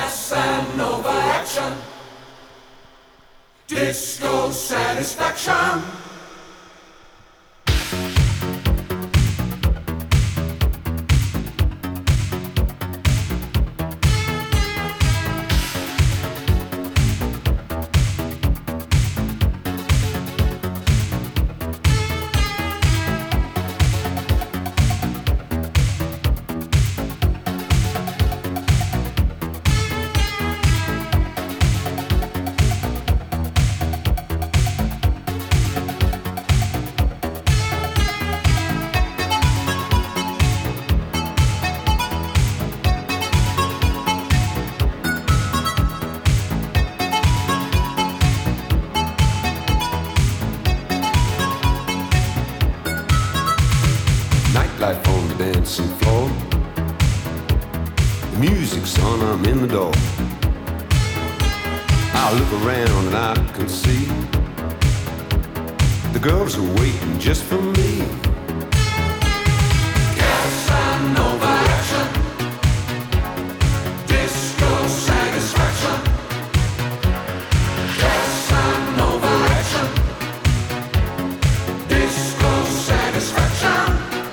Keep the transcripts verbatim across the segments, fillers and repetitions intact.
Casanova action, disco satisfaction. Nightlife on the dancing floor. The music's on, I'm in the door. I look around and I can see the girls are waiting just for me. Casanova action, disco satisfaction. Casanova action, disco satisfaction.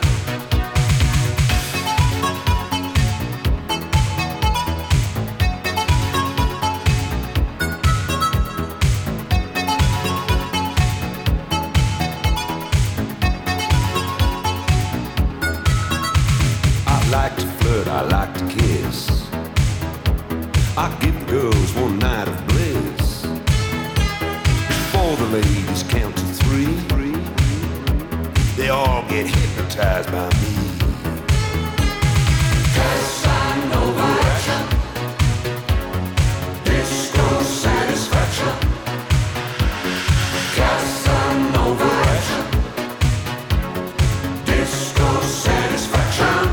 I like to flirt, I like to kiss. I give the girls one night of bliss. Before the ladies count to three, they all get hypnotized by me. Casanova action, disco satisfaction. Casanova action, disco satisfaction.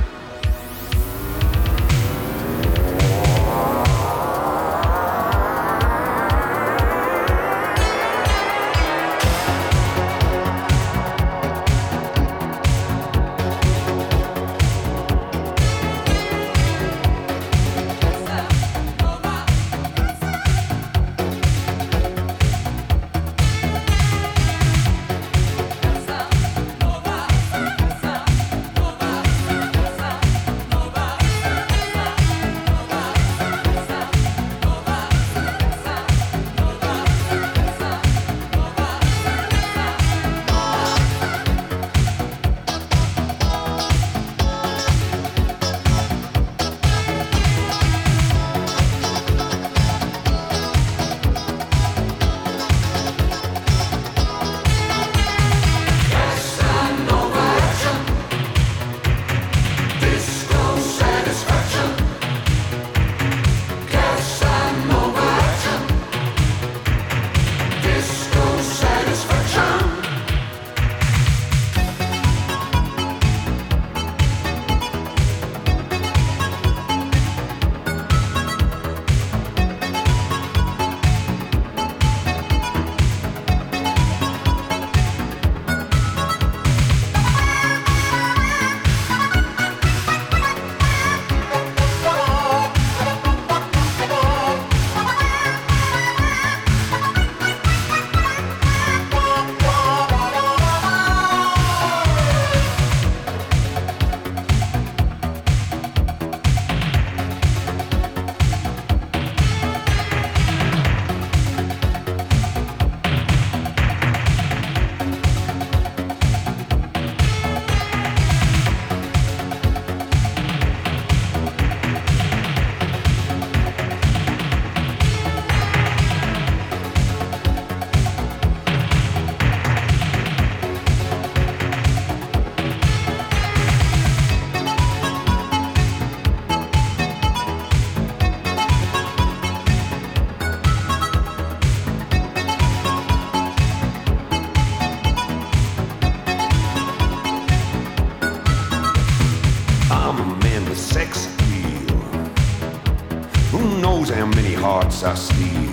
How many hearts I steal.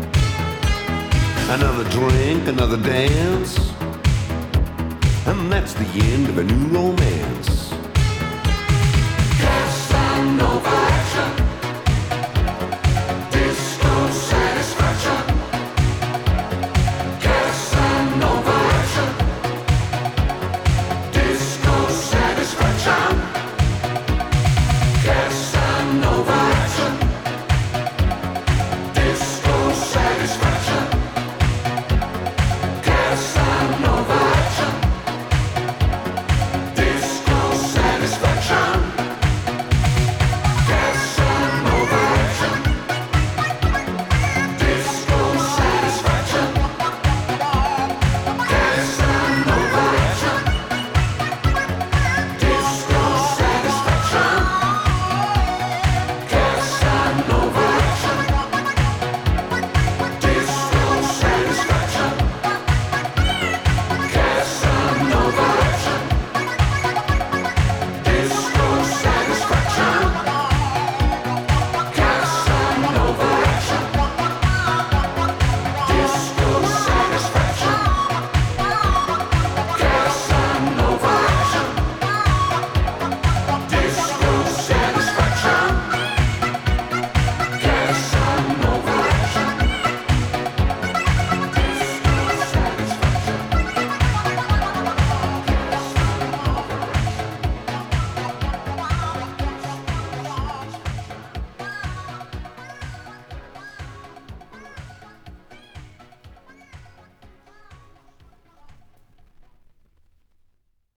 Another drink, another dance, and that's the end of a new romance. Casanova.